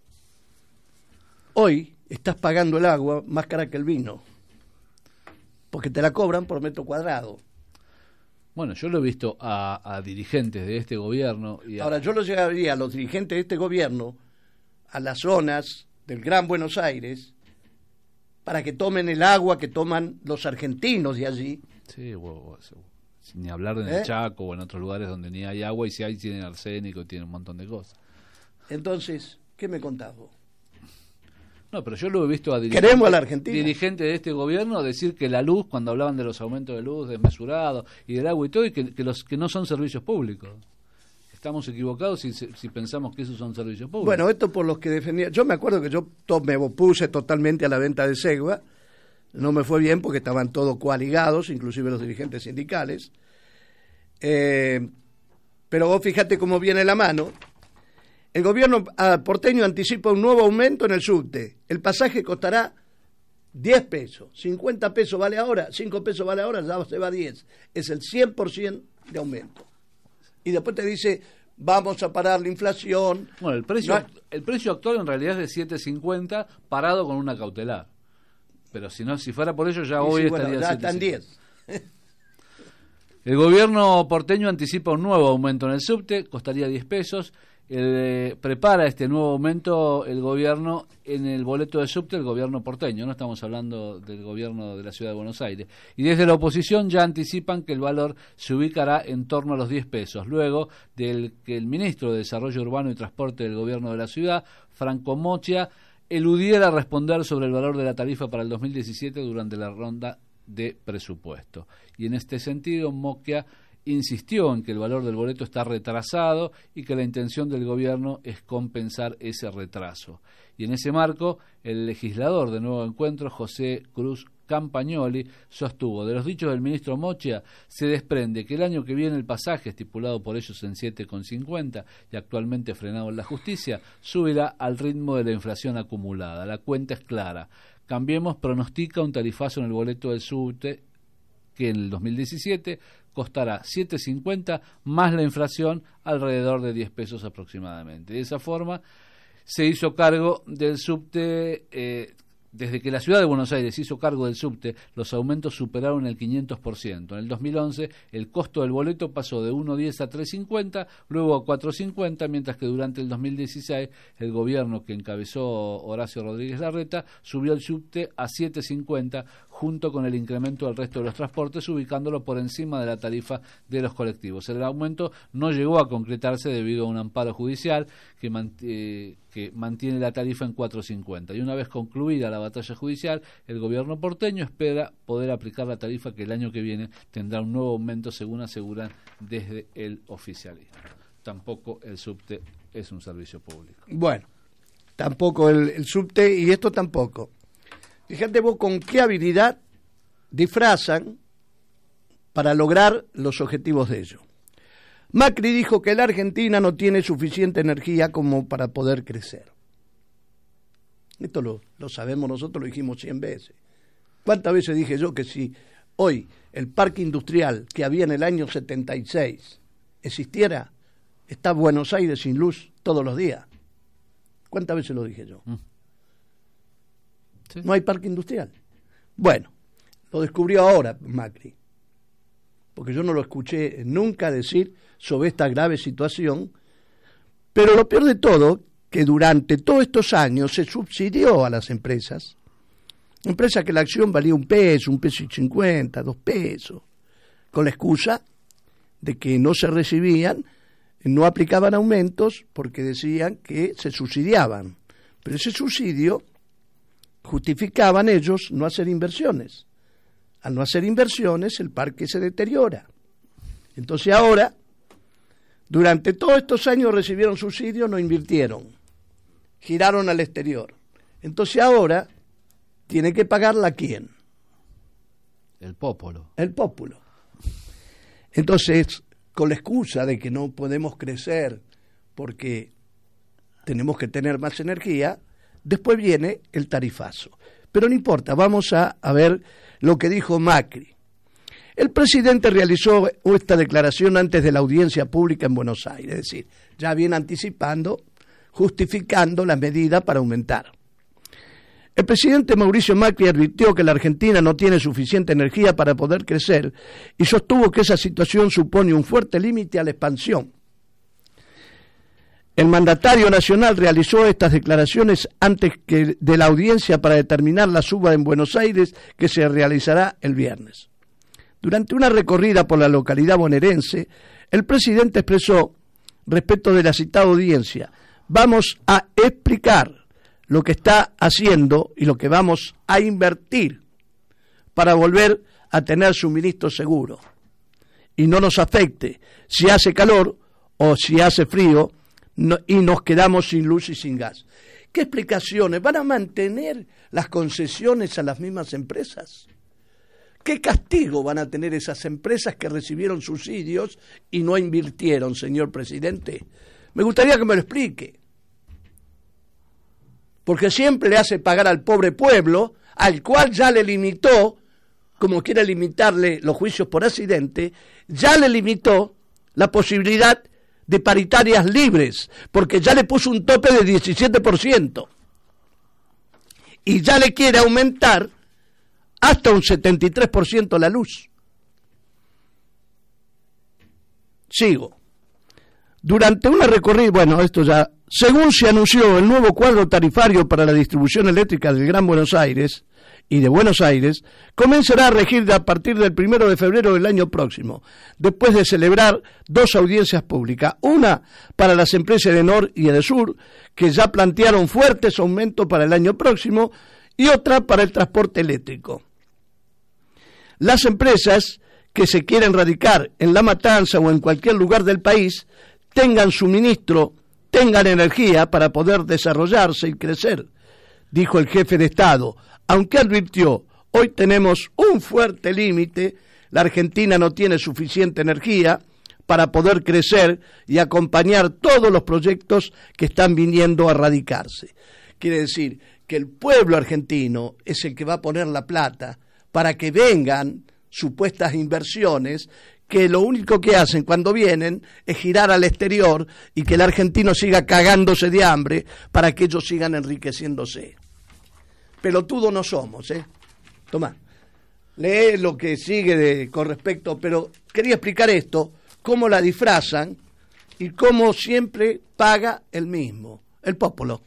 Hoy estás pagando el agua más cara que el vino, porque te la cobran por metro cuadrado. Bueno, yo lo he visto a, a dirigentes de este gobierno. Y a... Ahora, yo lo llevaría a los dirigentes de este gobierno a las zonas del Gran Buenos Aires para que tomen el agua que toman los argentinos de allí. Sí, bueno, ni hablar en ¿Eh? el Chaco o en otros lugares donde ni hay agua y si hay tienen arsénico, tienen un montón de cosas. Entonces, ¿qué me contás vos? No, pero yo lo he visto a dirigentes, Queremos a la Argentina. dirigentes de este gobierno decir que la luz, cuando hablaban de los aumentos de luz desmesurados y del agua y todo, y que, que los que no son servicios públicos. Estamos equivocados si, si pensamos que esos son servicios públicos. Bueno, esto por los que defendía. Yo me acuerdo que yo to, me opuse totalmente a la venta de Segua. No me fue bien porque estaban todos coaligados, inclusive los dirigentes sindicales. Eh, pero vos fíjate cómo viene la mano. El gobierno porteño anticipa un nuevo aumento en el subte. El pasaje costará diez pesos. cincuenta pesos vale ahora, cinco pesos vale ahora, ya se va a diez. Es el cien por ciento de aumento. Y después te dice, vamos a parar la inflación. Bueno, el precio, no, el precio actual en realidad es de siete cincuenta parado con una cautelar. Pero si no, si fuera por ello ya hoy sí, estaría bueno, ya están diez. El gobierno porteño anticipa un nuevo aumento en el subte, costaría diez pesos. Eh, prepara este nuevo aumento el gobierno en el boleto de subte, el gobierno porteño, no estamos hablando del gobierno de la ciudad de Buenos Aires, y desde la oposición ya anticipan que el valor se ubicará en torno a los diez pesos, luego del que el ministro de Desarrollo Urbano y Transporte del gobierno de la ciudad, Franco Mocia, eludiera responder sobre el valor de la tarifa para el dos mil diecisiete durante la ronda de presupuesto. Y en este sentido, Moquia insistió en que el valor del boleto está retrasado y que la intención del gobierno es compensar ese retraso. Y en ese marco, el legislador de Nuevo Encuentro, José Cruz Campagnoli, sostuvo: de los dichos del ministro Moquia se desprende que el año que viene el pasaje, estipulado por ellos en siete con cincuenta y actualmente frenado en la justicia, subirá al ritmo de la inflación acumulada. La cuenta es clara. Cambiemos pronostica un tarifazo en el boleto del subte que en el dos mil diecisiete costará siete cincuenta más la inflación, alrededor de diez pesos aproximadamente. De esa forma se hizo cargo del subte. Eh, Desde que la ciudad de Buenos Aires hizo cargo del subte, los aumentos superaron el quinientos por ciento. En el dos mil once, el costo del boleto pasó de uno diez a tres cincuenta, luego a cuatro cincuenta, mientras que durante el dos mil dieciséis, el gobierno que encabezó Horacio Rodríguez Larreta subió el subte a siete cincuenta, junto con el incremento del resto de los transportes, ubicándolo por encima de la tarifa de los colectivos. El aumento no llegó a concretarse debido a un amparo judicial que, mant- eh, que mantiene la tarifa en cuatro cincuenta. Y una vez concluida la batalla judicial, el gobierno porteño espera poder aplicar la tarifa que el año que viene tendrá un nuevo aumento, según aseguran desde el oficialismo. Tampoco el subte es un servicio público. Bueno, tampoco el, el subte, y esto tampoco. Fíjate vos con qué habilidad disfrazan para lograr los objetivos de ellos. Macri dijo que la Argentina no tiene suficiente energía como para poder crecer. Esto lo, lo sabemos nosotros, lo dijimos cien veces. ¿Cuántas veces dije yo que si hoy el parque industrial que había en el año setenta y seis existiera, está Buenos Aires sin luz todos los días? ¿Cuántas veces lo dije yo? Mm. ¿Sí? No hay parque industrial. Bueno, lo descubrió ahora Macri, porque yo no lo escuché nunca decir sobre esta grave situación. Pero lo peor de todo, que durante todos estos años se subsidió a las empresas, empresas que la acción valía un peso, un peso y cincuenta, dos pesos, con la excusa de que no se recibían, no aplicaban aumentos porque decían que se subsidiaban. Pero ese subsidio justificaban ellos no hacer inversiones. Al no hacer inversiones, el parque se deteriora. Entonces ahora, durante todos estos años recibieron subsidios, no invirtieron, giraron al exterior. Entonces ahora, ¿tiene que pagarla quién? El popolo. El popolo. Entonces, con la excusa de que no podemos crecer porque tenemos que tener más energía, después viene el tarifazo. Pero no importa, vamos a, a ver lo que dijo Macri. El presidente realizó esta declaración antes de la audiencia pública en Buenos Aires, es decir, ya viene anticipando, justificando la medida para aumentar. El presidente Mauricio Macri advirtió que la Argentina no tiene suficiente energía para poder crecer y sostuvo que esa situación supone un fuerte límite a la expansión. El mandatario nacional realizó estas declaraciones antes que de la audiencia para determinar la suba en Buenos Aires que se realizará el viernes. Durante una recorrida por la localidad bonaerense, el presidente expresó, respecto de la citada audiencia, vamos a explicar lo que está haciendo y lo que vamos a invertir para volver a tener suministro seguro y no nos afecte si hace calor o si hace frío no, y nos quedamos sin luz y sin gas. ¿Qué explicaciones? ¿Van a mantener las concesiones a las mismas empresas? ¿Qué castigo van a tener esas empresas que recibieron subsidios y no invirtieron, señor presidente? Me gustaría que me lo explique. Porque siempre le hace pagar al pobre pueblo, al cual ya le limitó, como quiere limitarle los juicios por accidente, ya le limitó la posibilidad de paritarias libres, porque ya le puso un tope de diecisiete por ciento. Y ya le quiere aumentar hasta un setenta y tres por ciento la luz. Sigo. Durante una recorrida, bueno, esto ya, según se anunció el nuevo cuadro tarifario para la distribución eléctrica del Gran Buenos Aires y de Buenos Aires, comenzará a regir a partir del primero de febrero del año próximo, después de celebrar dos audiencias públicas, una para las empresas de Enor y Edesur, que ya plantearon fuertes aumentos para el año próximo, y otra para el transporte eléctrico. Las empresas que se quieren radicar en La Matanza o en cualquier lugar del país tengan suministro, tengan energía para poder desarrollarse y crecer, dijo el jefe de Estado, aunque advirtió, hoy tenemos un fuerte límite, la Argentina no tiene suficiente energía para poder crecer y acompañar todos los proyectos que están viniendo a radicarse. Quiere decir que el pueblo argentino es el que va a poner la plata para que vengan supuestas inversiones que lo único que hacen cuando vienen es girar al exterior y que el argentino siga cagándose de hambre para que ellos sigan enriqueciéndose. Pelotudo no somos, ¿eh? Tomá, lee lo que sigue de, con respecto, pero quería explicar esto, cómo la disfrazan y cómo siempre paga el mismo, el popolo.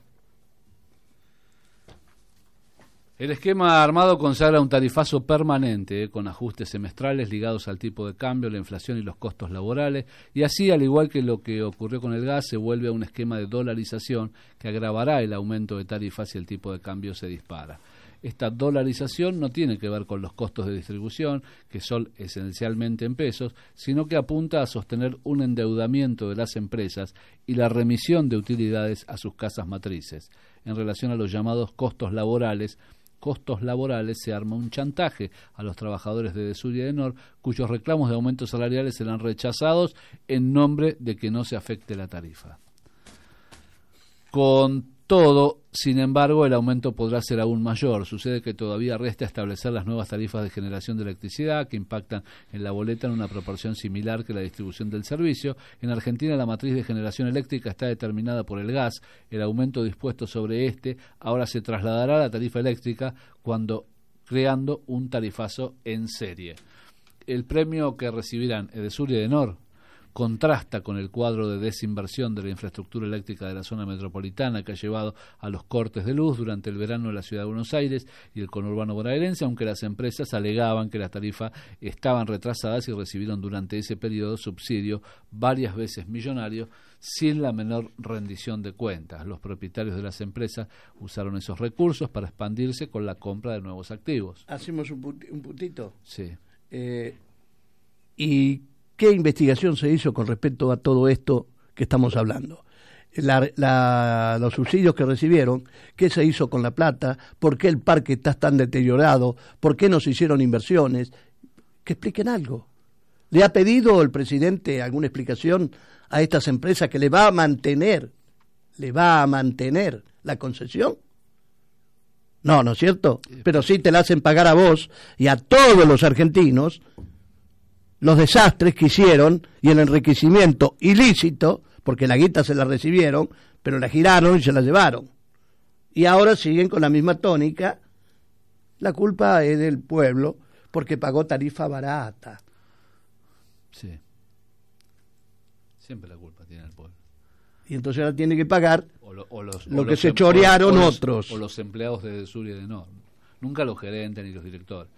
El esquema armado consagra un tarifazo permanente, eh, con ajustes semestrales ligados al tipo de cambio, la inflación y los costos laborales, y así, al igual que lo que ocurrió con el gas, se vuelve a un esquema de dolarización que agravará el aumento de tarifas si el tipo de cambio se dispara. Esta dolarización no tiene que ver con los costos de distribución, que son esencialmente en pesos, sino que apunta a sostener un endeudamiento de las empresas y la remisión de utilidades a sus casas matrices. En relación a los llamados costos laborales, costos laborales se arma un chantaje a los trabajadores de Edesur y Edenor, cuyos reclamos de aumentos salariales serán rechazados en nombre de que no se afecte la tarifa. Con todo, sin embargo, el aumento podrá ser aún mayor. Sucede que todavía resta establecer las nuevas tarifas de generación de electricidad que impactan en la boleta en una proporción similar que la distribución del servicio. En Argentina la matriz de generación eléctrica está determinada por el gas. El aumento dispuesto sobre este ahora se trasladará a la tarifa eléctrica cuando creando un tarifazo en serie. El premio que recibirán Edesur y Edenor contrasta con el cuadro de desinversión de la infraestructura eléctrica de la zona metropolitana que ha llevado a los cortes de luz durante el verano en la ciudad de Buenos Aires y el conurbano bonaerense, aunque las empresas alegaban que las tarifas estaban retrasadas y recibieron durante ese periodo subsidio varias veces millonario sin la menor rendición de cuentas. Los propietarios de las empresas usaron esos recursos para expandirse con la compra de nuevos activos. ¿Hacemos un, put- un puntito? Sí. Eh, ¿Y qué investigación se hizo con respecto a todo esto que estamos hablando? La, la, los subsidios que recibieron, qué se hizo con la plata, por qué el parque está tan deteriorado, por qué no se hicieron inversiones, que expliquen algo. ¿Le ha pedido el presidente alguna explicación a estas empresas que le va a mantener, le va a mantener la concesión? No, ¿no es cierto? Pero sí te la hacen pagar a vos y a todos los argentinos los desastres que hicieron y el enriquecimiento ilícito, porque la guita se la recibieron, pero la giraron y se la llevaron. Y ahora siguen con la misma tónica. La culpa es del pueblo porque pagó tarifa barata. Sí. Siempre la culpa tiene el pueblo. Y entonces ahora tiene que pagar o lo, o los, lo o que los, se chorearon o los, otros. O los empleados de Edesur y Edenor. Nunca los gerentes ni los directores.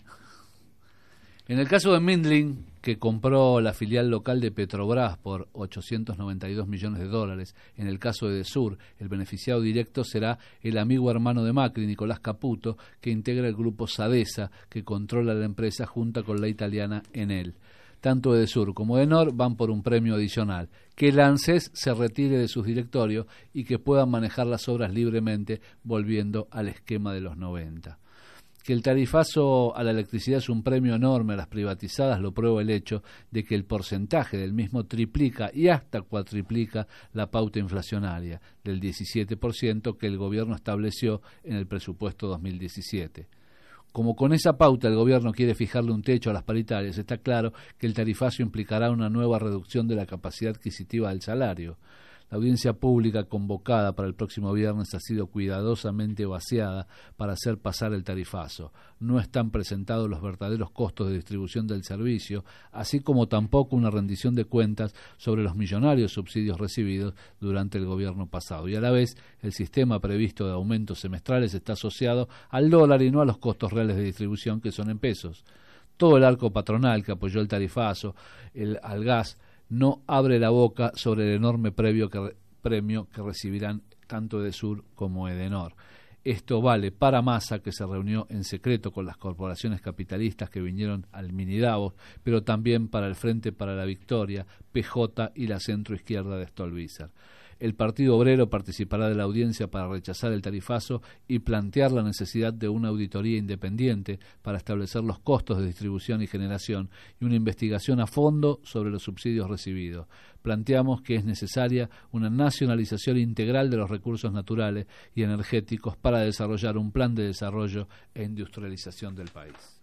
En el caso de Mindling, que compró la filial local de Petrobras por ochocientos noventa y dos millones de dólares, en el caso de Edesur, el beneficiado directo será el amigo hermano de Macri, Nicolás Caputo, que integra el grupo Sadesa, que controla la empresa junto con la italiana Enel. Tanto Edesur como Edenor van por un premio adicional, que el ANSES se retire de sus directorios y que puedan manejar las obras libremente, volviendo al esquema de los noventa. Que el tarifazo a la electricidad es un premio enorme a las privatizadas lo prueba el hecho de que el porcentaje del mismo triplica y hasta cuatriplica la pauta inflacionaria del diecisiete por ciento que el gobierno estableció en el presupuesto dos mil diecisiete. Como con esa pauta el gobierno quiere fijarle un techo a las paritarias, está claro que el tarifazo implicará una nueva reducción de la capacidad adquisitiva del salario. La audiencia pública convocada para el próximo viernes ha sido cuidadosamente vaciada para hacer pasar el tarifazo. No están presentados los verdaderos costos de distribución del servicio, así como tampoco una rendición de cuentas sobre los millonarios subsidios recibidos durante el gobierno pasado. Y a la vez, el sistema previsto de aumentos semestrales está asociado al dólar y no a los costos reales de distribución, que son en pesos. Todo el arco patronal que apoyó el tarifazo el, al gas no abre la boca sobre el enorme premio que, premio que recibirán tanto Edesur como Edenor. Esto vale para Massa, que se reunió en secreto con las corporaciones capitalistas que vinieron al mini Davos, pero también para el Frente para la Victoria, P J y la centroizquierda de Stolbizer. El Partido Obrero participará de la audiencia para rechazar el tarifazo y plantear la necesidad de una auditoría independiente para establecer los costos de distribución y generación y una investigación a fondo sobre los subsidios recibidos. Planteamos que es necesaria una nacionalización integral de los recursos naturales y energéticos para desarrollar un plan de desarrollo e industrialización del país.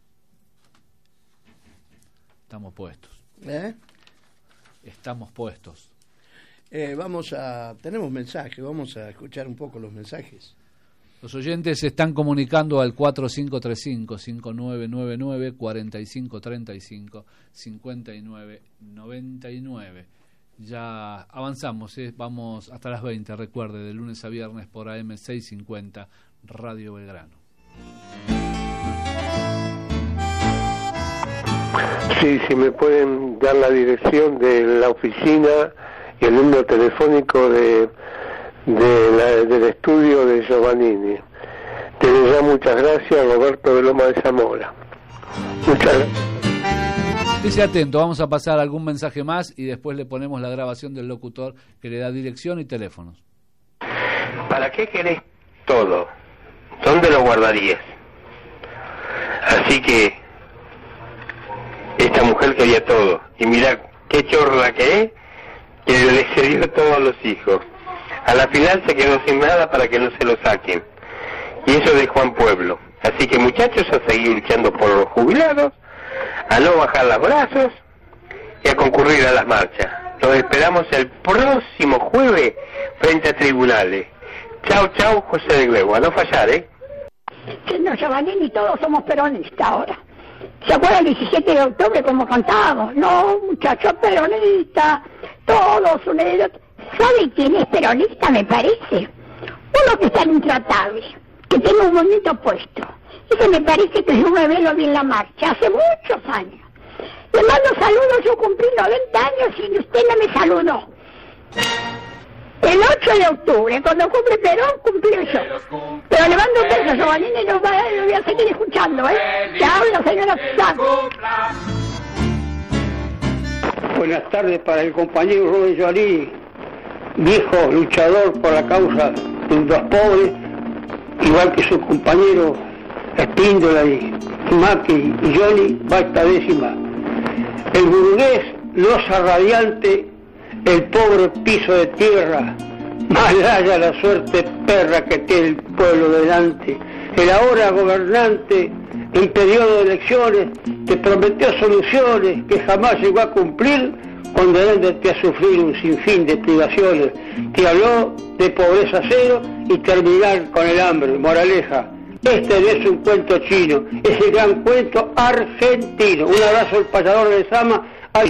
Estamos puestos. ¿Eh? Estamos puestos. Eh, vamos a... Tenemos mensajes, vamos a escuchar un poco los mensajes. Los oyentes se están comunicando al cuatro cinco tres cinco, cinco nueve nueve nueve, cuatro cinco tres cinco, cinco nueve nueve nueve. Ya avanzamos, ¿eh? Vamos hasta las veinte, recuerde, de lunes a viernes por A M seiscientos cincuenta, Radio Belgrano. Sí, si me pueden dar la dirección de la oficina y el número telefónico de, de la, del estudio de Giovannini. Desde ya muchas gracias, Roberto de Loma de Zamora. Muchas gracias. Esté atento, vamos a pasar algún mensaje más y después le ponemos la grabación del locutor que le da dirección y teléfonos. ¿Para qué querés todo? ¿Dónde lo guardarías? Así que esta mujer quería todo, y mirá qué chorra que es, que le cedió todos los hijos. A la final se quedó sin nada para que no se lo saquen. Y eso de Juan Pueblo. Así que muchachos, a seguir luchando por los jubilados, a no bajar los brazos y a concurrir a las marchas. Los esperamos el próximo jueves frente a tribunales. Chau, chau, José de Glebo. A no fallar, ¿eh? Señor Giovannini, todos somos peronistas ahora. ¿Se acuerdan el diecisiete de octubre como cantábamos? No, muchachos, peronistas, todos unidos. ¿Sabe quién es peronista, me parece? Uno que está intratable, que tiene un bonito puesto. Ese me parece que yo me veo bien la marcha, hace muchos años. Le mando saludos, yo cumplí noventa años y usted no me saludó. El ocho de octubre, cuando cumple Perón, cumplió yo. Pero le mando un beso, Giovannini, y lo voy a seguir escuchando, ¿eh? Chao, la señora Santos. Buenas tardes para el compañero Rubén Giovannini, viejo luchador por la causa de los pobres, igual que su compañero Espíndola y Macri y Johnny, va esta décima. El burgués, losa radiante, el pobre piso de tierra, malaya la suerte perra que tiene el pueblo delante. El ahora gobernante, en periodo de elecciones, te prometió soluciones que jamás llegó a cumplir, condenándote a sufrir un sinfín de privaciones. Te habló de pobreza cero y terminar con el hambre. Moraleja, este no es un cuento chino, es el gran cuento argentino. Un abrazo al payador de Sama. Ay.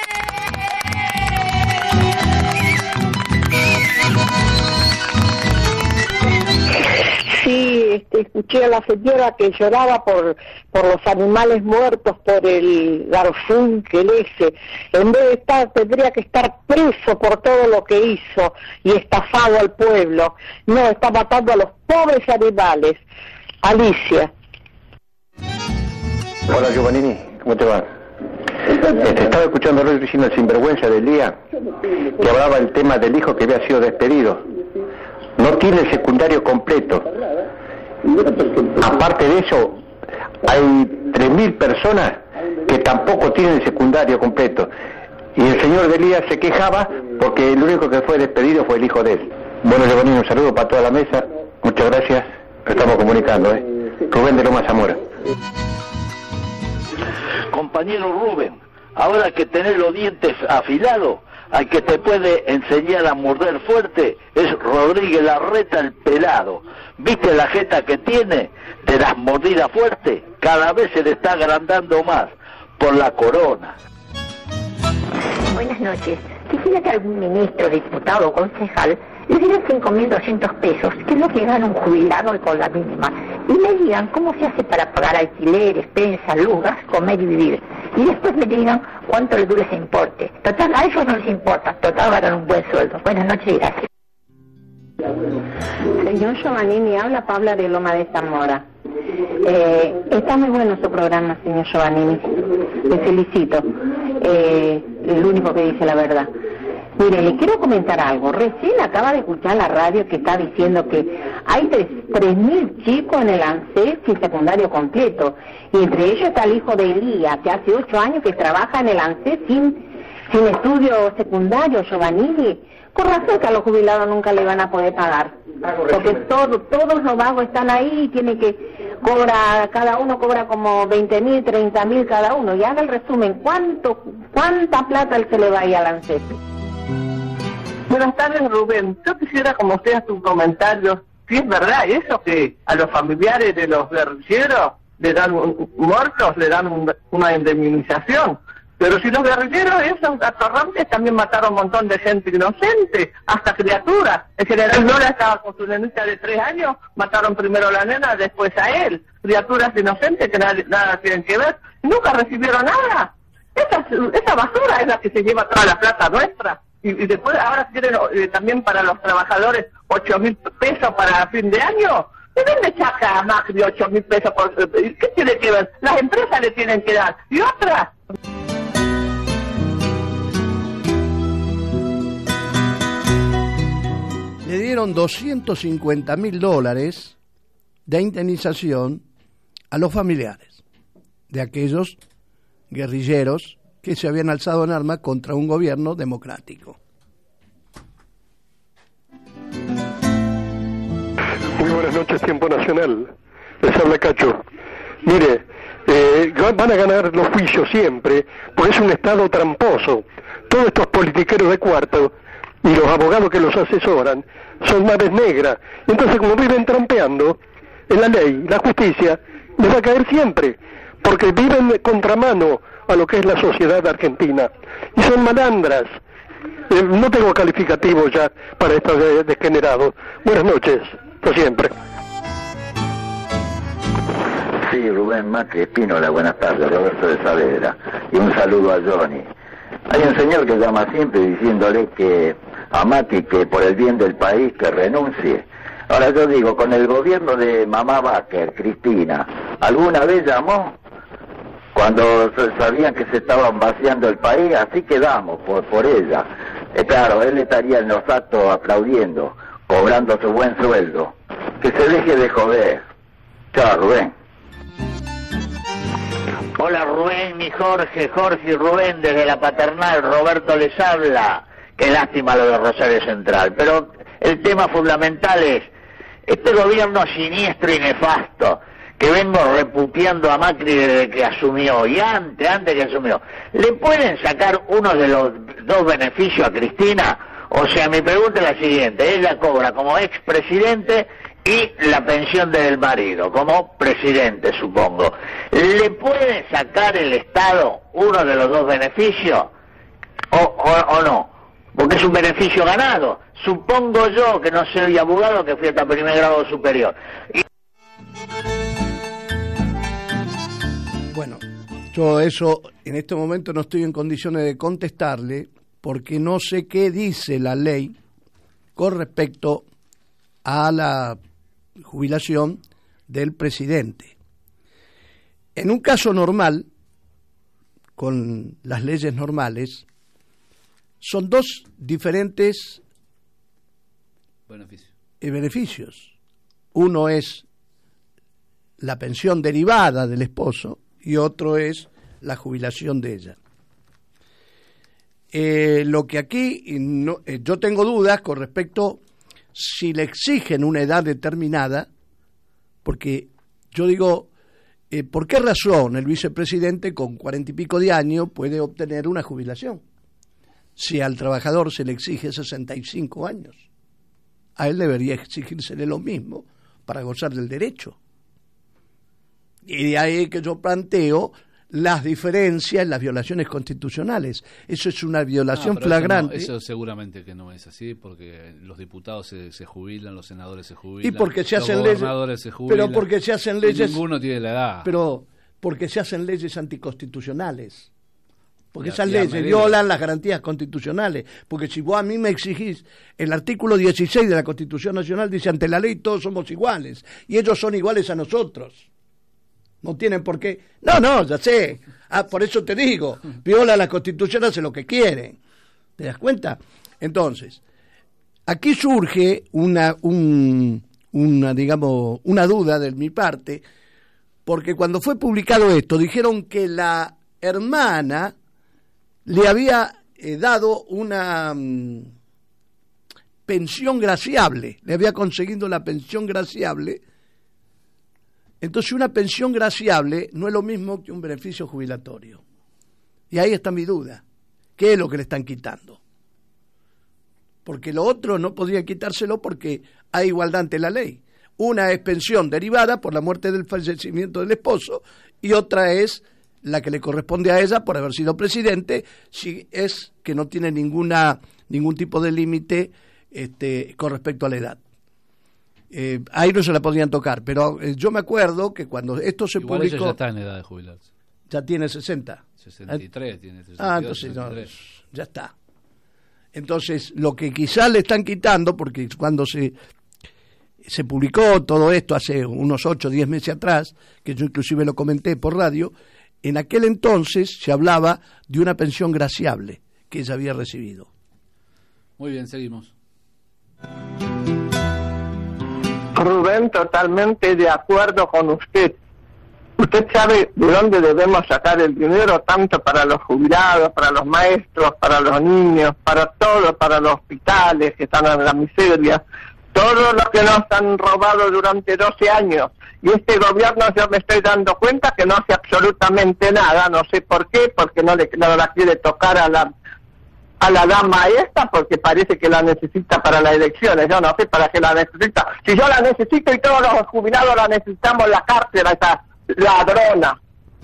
Sí, este, escuché a la señora que lloraba por por los animales muertos, por el garfunkel ese. En vez de estar, tendría que estar preso por todo lo que hizo y estafado al pueblo. No, está matando a los pobres animales. Alicia. Hola Giovannini, ¿cómo te va? Este, estaba escuchando a Roy diciendo el sinvergüenza del día, que hablaba el tema del hijo que había sido despedido. No tiene el secundario completo. Aparte de eso, hay tres mil personas que tampoco tienen el secundario completo. Y el señor Delía se quejaba porque el único que fue despedido fue el hijo de él. Bueno, Giovannini, un saludo para toda la mesa. Muchas gracias. Estamos comunicando, ¿eh? Rubén de Loma Zamora. Compañero Rubén, ahora que tenés los dientes afilados, al que te puede enseñar a morder fuerte es Rodríguez Larreta el pelado. ¿Viste la jeta que tiene de las mordidas fuertes? Cada vez se le está agrandando más por la corona. Buenas noches. Quisiera que algún ministro, diputado o concejal le dieran cinco mil doscientos pesos, que es lo que gana un jubilado con la mínima, y me digan cómo se hace para pagar alquiler, expensas, luz, gas, comer y vivir. Y después me digan cuánto le dura ese importe. Total, a ellos no les importa. Total, ganan un buen sueldo. Buenas noches y gracias. Señor Giovannini, habla Pabla de Loma de Zamora. Eh, está muy bueno su programa, señor Giovannini. Le felicito. Eh, el único que dice la verdad. Mire, le quiero comentar algo. Recién acaba de escuchar la radio que está diciendo que hay tres mil chicos en el ANSES sin secundario completo. Y entre ellos está el hijo de Elías, que hace ocho años que trabaja en el ANSES sin, sin estudio secundario, Giovannini. Con razón que a los jubilados nunca le van a poder pagar. Porque todo, todos los vagos están ahí y tiene que cobrar, cada uno cobra como veinte mil, treinta mil cada uno. Y haga el resumen, ¿cuánto, cuánta plata se le va a ir al ANSES? Buenas tardes, Rubén. Yo quisiera, como usted hace un comentario, si es verdad eso que a los familiares de los guerrilleros le dan un, muertos, le dan un, una indemnización. Pero si los guerrilleros, esos atorrantes, también mataron un montón de gente inocente, hasta criaturas. El general Nora estaba con su nenita de tres años, mataron primero a la nena, después a él. Criaturas inocentes que nada, nada tienen que ver, nunca recibieron nada. Esa, esa basura es la que se lleva toda la plata nuestra. Y, y después ahora quieren eh, también para los trabajadores ocho mil pesos para fin de año. ¿De dónde saca a Macri ocho mil pesos? Por, eh, ¿Qué tiene que ver? Las empresas le tienen que dar. ¿Y otras? Le dieron doscientos cincuenta mil dólares de indemnización a los familiares de aquellos guerrilleros que se habían alzado en armas contra un gobierno democrático. Muy buenas noches, Tiempo Nacional. Les habla Cacho. Mire, eh, van a ganar los juicios siempre, porque es un Estado tramposo. Todos estos politiqueros de cuarto y los abogados que los asesoran son naves negras. Y entonces, como viven trampeando, en la ley, la justicia, les va a caer siempre, porque viven de contramano a lo que es la sociedad argentina. Y son malandras. Eh, no tengo calificativo ya para estos de, degenerados. Buenas noches, por siempre. Sí, Rubén Macri Espínola, buenas tardes, Roberto de Saavedra. Y un saludo a Johnny. Hay un señor que llama siempre diciéndole que a Macri que por el bien del país que renuncie. Ahora yo digo, con el gobierno de mamá Baker, Cristina, ¿alguna vez llamó? Cuando sabían que se estaban vaciando el país, así quedamos por, por ella. Eh, claro, él estaría en los actos aplaudiendo, cobrando su buen sueldo. Que se deje de joder. Chao, Rubén. Hola, Rubén y Jorge, Jorge y Rubén desde la paternal, Roberto les habla. Qué lástima lo de Rosario Central, pero el tema fundamental es este gobierno siniestro y nefasto que vengo repudiando a Macri desde que asumió, y antes, antes que asumió, ¿le pueden sacar uno de los dos beneficios a Cristina? O sea, mi pregunta es la siguiente, ella cobra como expresidente y la pensión del marido, como presidente, supongo. ¿Le puede sacar el Estado uno de los dos beneficios o, o, o no? Porque es un beneficio ganado. Supongo yo, que no soy abogado, que fui hasta primer grado superior. Y... Bueno, yo eso en este momento no estoy en condiciones de contestarle porque no sé qué dice la ley con respecto a la jubilación del presidente. En un caso normal, con las leyes normales, son dos diferentes beneficios. Eh, beneficios. Uno es la pensión derivada del esposo y otro es la jubilación de ella. Eh, lo que aquí no, eh, yo tengo dudas con respecto si le exigen una edad determinada, porque yo digo, eh, ¿por qué razón el vicepresidente con cuarenta y pico de años puede obtener una jubilación? si al trabajador se le exige sesenta y cinco años, a él debería exigírsele lo mismo para gozar del derecho. Y de ahí que yo planteo las diferencias, las violaciones constitucionales. Eso es una violación no, pero flagrante. Eso, no, eso seguramente que no es así, porque los diputados se, se jubilan, los senadores se jubilan, y porque se hacen los gobernadores leyes, se jubilan, pero porque se hacen leyes, ninguno tiene la edad. Pero porque se hacen leyes anticonstitucionales. Porque Ya, esas ya leyes me violan las garantías constitucionales. Porque si vos a mí me exigís, el artículo dieciséis de la Constitución Nacional dice, ante la ley todos somos iguales, y ellos son iguales a nosotros. No tienen por qué. No, no, ya sé. Ah, por eso te digo, viola la Constitución, hace lo que quieren. ¿Te das cuenta? Entonces, aquí surge una, un, una, digamos, una duda de mi parte, porque cuando fue publicado esto, dijeron que la hermana le había eh, dado una um, pensión graciable, le había conseguido la pensión graciable. Entonces una pensión graciable no es lo mismo que un beneficio jubilatorio. Y ahí está mi duda. ¿Qué es lo que le están quitando? Porque lo otro no podría quitárselo porque hay igualdad ante la ley. Una es pensión derivada por la muerte del fallecimiento del esposo y otra es la que le corresponde a ella por haber sido presidente, si es que no tiene ninguna ningún tipo de límite este, con respecto a la edad. Eh, ahí no se la podían tocar, pero eh, yo me acuerdo que cuando esto se Igual publicó... ella ya está en edad de jubilarse. Ya tiene sesenta. sesenta y tres, tiene sesenta y dos, Ah, entonces no, sesenta y tres. ya está. Entonces, lo que quizás le están quitando, porque cuando se, se publicó todo esto hace unos ocho o diez meses atrás, que yo inclusive lo comenté por radio, en aquel entonces se hablaba de una pensión graciable que ella había recibido. Muy bien, seguimos. Rubén, totalmente de acuerdo con usted. Usted sabe de dónde debemos sacar el dinero, tanto para los jubilados, para los maestros, para los niños, para todo, para los hospitales que están en la miseria, todo lo que nos han robado durante doce años. Y este gobierno, yo me estoy dando cuenta que no hace absolutamente nada, no sé por qué, porque no le no la quiere tocar a la a la dama esta, porque parece que la necesita para las elecciones. Yo no sé para qué la necesita. Si yo la necesito y todos los jubilados la necesitamos, la cárcel a esa ladrona.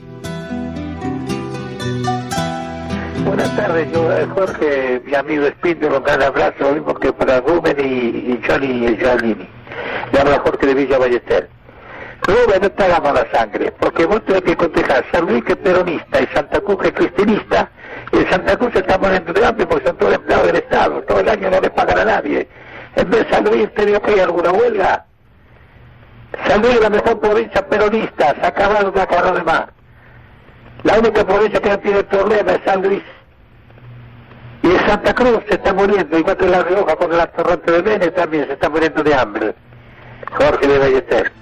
Buenas tardes, yo, Jorge, mi amigo Espíritu, un gran abrazo, lo mismo que para Rubén y, y Johnny y Giannini. Le habla Jorge de Villa Ballester. Rubén, no te hagas mala sangre, porque vos tenés que cotejar San Luis, que es peronista, y Santa Cruz, que es cristianista, y en Santa Cruz se está muriendo de hambre porque son todos empleados del Estado, todo el año no le pagan a nadie. En vez de San Luis, te digo que hay alguna huelga. San Luis es la mejor provincia peronista, se acabaron de acabar de más. La única provincia que no tiene problema es San Luis. Y en Santa Cruz se está muriendo, igual que La Rioja con el torrente de Vene también se está muriendo de hambre. Jorge de Ballester.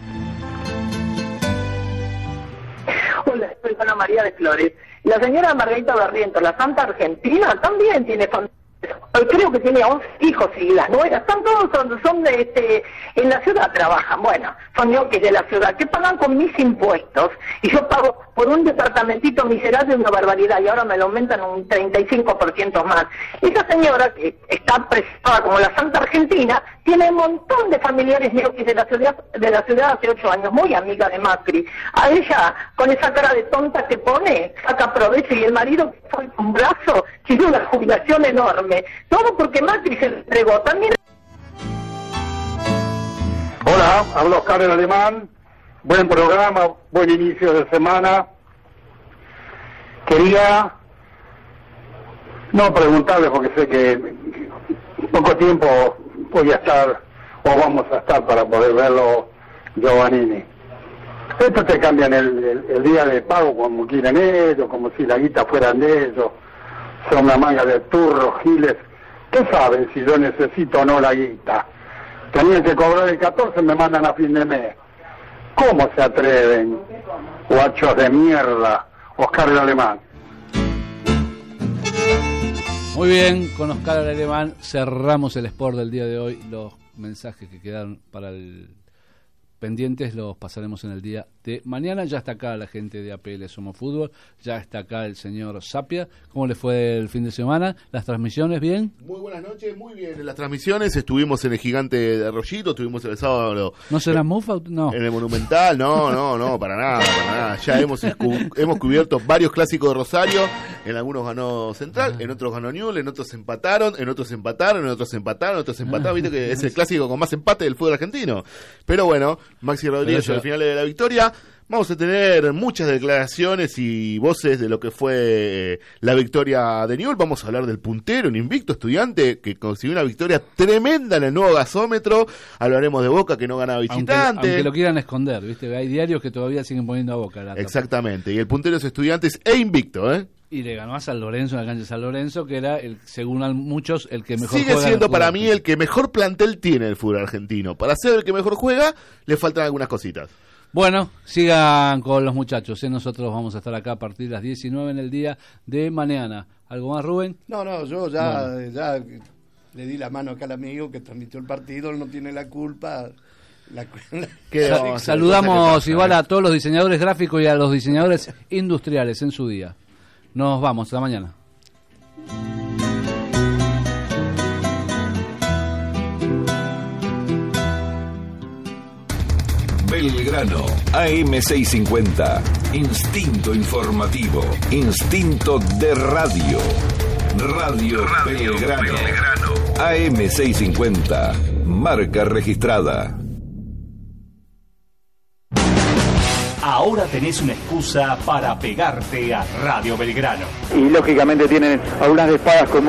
Hola, soy Ana María de Flores. La señora Margarita Barrientos, la Santa Argentina, también tiene familia. Creo que tiene once hijos y las nueras, están todos, son, son de este, en la ciudad trabajan, bueno, son ñoquis de la ciudad, que pagan con mis impuestos, y yo pago por un departamentito miserable una barbaridad, y ahora me lo aumentan un treinta y cinco por ciento más. Esa señora, que está presentada como la Santa Argentina, tiene un montón de familiares ñoquis de la ciudad, de la ciudad hace ocho años, muy amiga de Macri. A ella, con esa cara de tonta que pone, saca provecho, y el marido que fue un brazo, tiene una jubilación enorme. Todo porque Macri se entregó también. Hola, hablo Oscar en Alemán. Buen programa, buen inicio de semana. Quería no preguntarle porque sé que poco tiempo voy a estar o vamos a estar para poder verlo, Giovannini. Esto te cambian el, el, el día de pago como quieren ellos, como si la guita fueran de ellos. Son una manga de turros, giles. ¿Qué saben si yo necesito o no la guita? Tenían que cobrar el catorce, me mandan a fin de mes. ¿Cómo se atreven? Guachos de mierda. Oscar el Alemán. Muy bien, con Oscar el Alemán cerramos el Sport del día de hoy. Los mensajes que quedaron para el pendientes los pasaremos en el día de mañana. Ya está acá la gente de A P L Somos Fútbol, ya está acá el señor Sapia. ¿Cómo le fue el fin de semana? ¿Las transmisiones bien? Muy buenas noches, muy bien. En las transmisiones estuvimos en el Gigante de Arroyito, estuvimos el sábado... ¿No será Mufa? No. En el Monumental, no, no, no, para nada, para nada. Ya hemos, hemos cubierto varios clásicos de Rosario, en algunos ganó Central, en otros ganó Newell's, en otros empataron, en otros empataron, en otros empataron, en otros empataron. Viste que es el clásico con más empate del fútbol argentino. Pero bueno, Maxi Rodríguez eso, al final de la victoria. Vamos a tener muchas declaraciones y voces de lo que fue la victoria de Newell's. Vamos a hablar del puntero, un invicto Estudiante que consiguió una victoria tremenda en el nuevo gasómetro. Hablaremos de Boca que no gana visitante. Aunque, aunque lo quieran esconder, ¿viste? Hay diarios que todavía siguen poniendo a Boca. La Exactamente, y el puntero es Estudiantes e invicto, ¿eh? Y le ganó a San Lorenzo en la cancha de San Lorenzo, que era, el, según muchos, el que mejor Sigue juega. Sigue siendo para mí el que mejor plantel tiene el fútbol argentino. Para ser el que mejor juega, le faltan algunas cositas. Bueno, sigan con los muchachos, ¿eh? Nosotros vamos a estar acá a partir de las diecinueve en el día de mañana. ¿Algo más, Rubén? No, no, yo ya, bueno. ya le di la mano acá al amigo que transmitió el partido, él no tiene la culpa. La, Sa- saludamos igual a todos los diseñadores gráficos y a los diseñadores industriales en su día. Nos vamos, hasta mañana. Belgrano, A M seiscientos cincuenta, instinto informativo, instinto de radio. Radio, radio Belgrano, Belgrano, A M seiscientos cincuenta, marca registrada. Ahora tenés una excusa para pegarte a Radio Belgrano. Y lógicamente tienen algunas espadas como